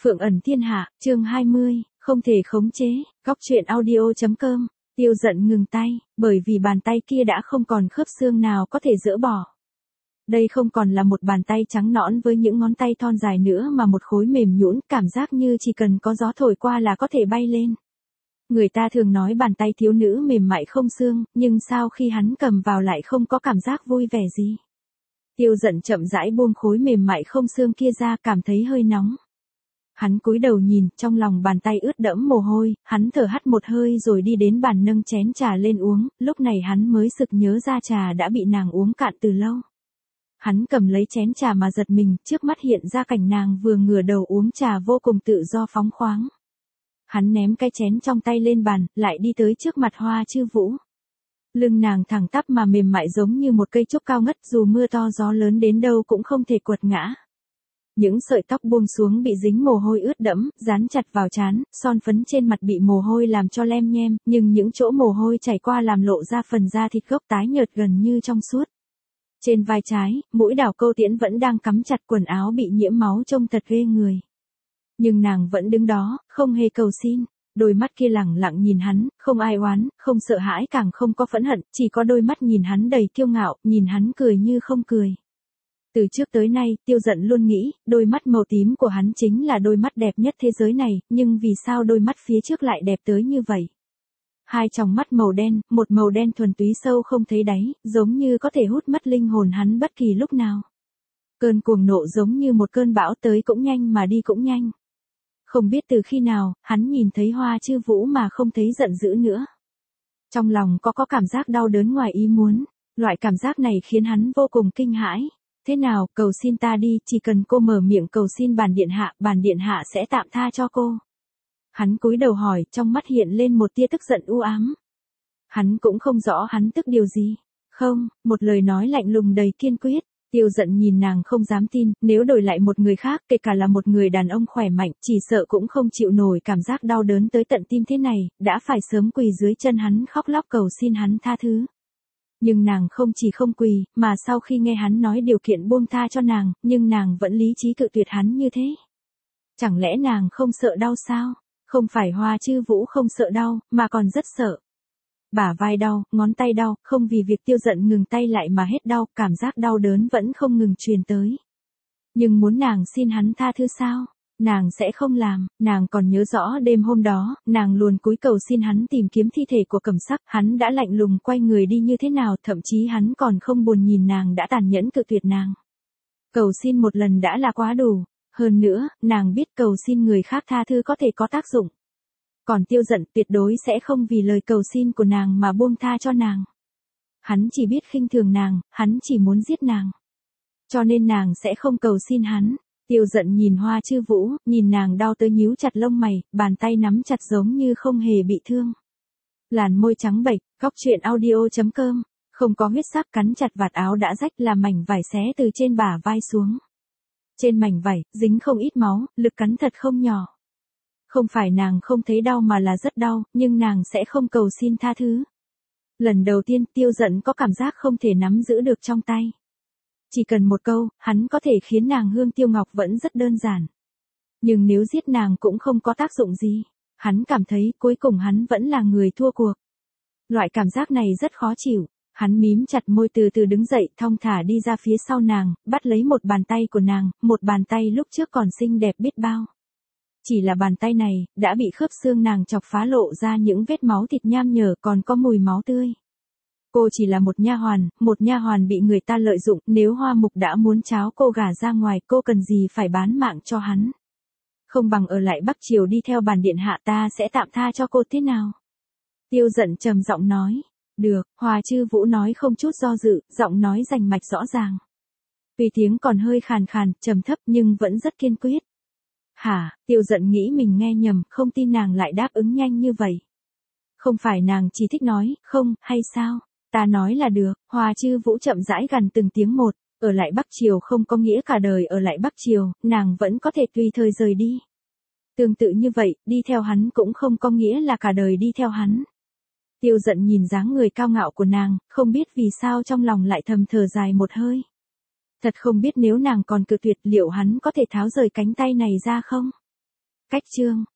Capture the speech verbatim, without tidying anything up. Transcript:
Phượng ẩn thiên hạ, chương hai mươi, không thể khống chế, góc truyện audio.com, Tiêu Dận ngừng tay, bởi vì bàn tay kia đã không còn khớp xương nào có thể dỡ bỏ. Đây không còn là một bàn tay trắng nõn với những ngón tay thon dài nữa mà một khối mềm nhũn, cảm giác như chỉ cần có gió thổi qua là có thể bay lên. Người ta thường nói bàn tay thiếu nữ mềm mại không xương, nhưng sao khi hắn cầm vào lại không có cảm giác vui vẻ gì. Tiêu Dận chậm rãi buông khối mềm mại không xương kia ra, cảm thấy hơi nóng. Hắn cúi đầu nhìn, trong lòng bàn tay ướt đẫm mồ hôi, hắn thở hắt một hơi rồi đi đến bàn nâng chén trà lên uống, lúc này hắn mới sực nhớ ra trà đã bị nàng uống cạn từ lâu. Hắn cầm lấy chén trà mà giật mình, trước mắt hiện ra cảnh nàng vừa ngửa đầu uống trà vô cùng tự do phóng khoáng. Hắn ném cái chén trong tay lên bàn, lại đi tới trước mặt Hoa Chư Vũ. Lưng nàng thẳng tắp mà mềm mại giống như một cây trúc cao ngất, dù mưa to gió lớn đến đâu cũng không thể quật ngã. Những sợi tóc buông xuống bị dính mồ hôi ướt đẫm, dán chặt vào trán, son phấn trên mặt bị mồ hôi làm cho lem nhem, nhưng những chỗ mồ hôi chảy qua làm lộ ra phần da thịt gốc tái nhợt gần như trong suốt. Trên vai trái, mũi đảo câu tiễn vẫn đang cắm chặt, quần áo bị nhiễm máu trông thật ghê người. Nhưng nàng vẫn đứng đó, không hề cầu xin. Đôi mắt kia lẳng lặng nhìn hắn, không ai oán, không sợ hãi, càng không có phẫn hận, chỉ có đôi mắt nhìn hắn đầy kiêu ngạo, nhìn hắn cười như không cười. Từ trước tới nay, Tiêu Dận luôn nghĩ, đôi mắt màu tím của hắn chính là đôi mắt đẹp nhất thế giới này, nhưng vì sao đôi mắt phía trước lại đẹp tới như vậy? Hai tròng mắt màu đen, một màu đen thuần túy sâu không thấy đáy, giống như có thể hút mất linh hồn hắn bất kỳ lúc nào. Cơn cuồng nộ giống như một cơn bão, tới cũng nhanh mà đi cũng nhanh. Không biết từ khi nào, hắn nhìn thấy Hoa Chư Vũ mà không thấy giận dữ nữa. Trong lòng có có cảm giác đau đớn ngoài ý muốn, loại cảm giác này khiến hắn vô cùng kinh hãi. Thế nào, cầu xin ta đi, chỉ cần cô mở miệng cầu xin bản điện hạ, bản điện hạ sẽ tạm tha cho cô. Hắn cúi đầu hỏi, trong mắt hiện lên một tia tức giận u ám. Hắn cũng không rõ hắn tức điều gì. Không, một lời nói lạnh lùng đầy kiên quyết. Tiêu Dận nhìn nàng không dám tin, nếu đổi lại một người khác, kể cả là một người đàn ông khỏe mạnh, chỉ sợ cũng không chịu nổi cảm giác đau đớn tới tận tim thế này, đã phải sớm quỳ dưới chân hắn khóc lóc cầu xin hắn tha thứ. Nhưng nàng không chỉ không quỳ, mà sau khi nghe hắn nói điều kiện buông tha cho nàng, nhưng nàng vẫn lý trí cự tuyệt hắn như thế. Chẳng lẽ nàng không sợ đau sao? Không phải Hoa Chư Vũ không sợ đau, mà còn rất sợ. Bả vai đau, ngón tay đau, không vì việc Tiêu Dận ngừng tay lại mà hết đau, cảm giác đau đớn vẫn không ngừng truyền tới. Nhưng muốn nàng xin hắn tha thứ sao? Nàng sẽ không làm. Nàng còn nhớ rõ đêm hôm đó, nàng luồn cúi cầu xin hắn tìm kiếm thi thể của Cẩm Sắc, hắn đã lạnh lùng quay người đi như thế nào, thậm chí hắn còn không buồn nhìn nàng đã tàn nhẫn cự tuyệt nàng. Cầu xin một lần đã là quá đủ. Hơn nữa, nàng biết cầu xin người khác tha thứ có thể có tác dụng. Còn Tiêu Dận tuyệt đối sẽ không vì lời cầu xin của nàng mà buông tha cho nàng. Hắn chỉ biết khinh thường nàng, hắn chỉ muốn giết nàng. Cho nên nàng sẽ không cầu xin hắn. Tiêu Dận nhìn Hoa Chư Vũ, nhìn nàng đau tới nhíu chặt lông mày, bàn tay nắm chặt giống như không hề bị thương. Làn môi trắng bệch, góc truyện audio.com, không có huyết sắc, cắn chặt vạt áo đã rách, là mảnh vải xé từ trên bả vai xuống. Trên mảnh vải, dính không ít máu, lực cắn thật không nhỏ. Không phải nàng không thấy đau mà là rất đau, nhưng nàng sẽ không cầu xin tha thứ. Lần đầu tiên Tiêu Dận có cảm giác không thể nắm giữ được trong tay. Chỉ cần một câu, hắn có thể khiến nàng hương tiêu ngọc vẫn rất đơn giản. Nhưng nếu giết nàng cũng không có tác dụng gì. Hắn cảm thấy cuối cùng hắn vẫn là người thua cuộc. Loại cảm giác này rất khó chịu. Hắn mím chặt môi từ từ đứng dậy, thong thả đi ra phía sau nàng, bắt lấy một bàn tay của nàng, một bàn tay lúc trước còn xinh đẹp biết bao. Chỉ là bàn tay này, đã bị khớp xương nàng chọc phá, lộ ra những vết máu thịt nham nhở, còn có mùi máu tươi. Cô chỉ là một nha hoàn, một nha hoàn bị người ta lợi dụng, nếu Hoa Mục đã muốn tráo cô gả ra ngoài, cô cần gì phải bán mạng cho hắn. Không bằng ở lại Bắc Triều đi theo bản điện hạ, ta sẽ tạm tha cho cô, thế nào? Tiêu Dận trầm giọng nói. Được, Hoa Chư Vũ nói không chút do dự, giọng nói rành mạch rõ ràng. Vì tiếng còn hơi khàn khàn, trầm thấp nhưng vẫn rất kiên quyết. Hả, Tiêu Dận nghĩ mình nghe nhầm, không tin nàng lại đáp ứng nhanh như vậy. Không phải nàng chỉ thích nói, không, hay sao? Ta nói là được. Hoa Chư Vũ chậm rãi gằn từng tiếng một, ở lại Bắc Triều không có nghĩa cả đời ở lại Bắc Triều, nàng vẫn có thể tùy thời rời đi. Tương tự như vậy, đi theo hắn cũng không có nghĩa là cả đời đi theo hắn. Tiêu Dận nhìn dáng người cao ngạo của nàng, không biết vì sao trong lòng lại thầm thở dài một hơi. Thật không biết nếu nàng còn cự tuyệt liệu hắn có thể tháo rời cánh tay này ra không? Cách chương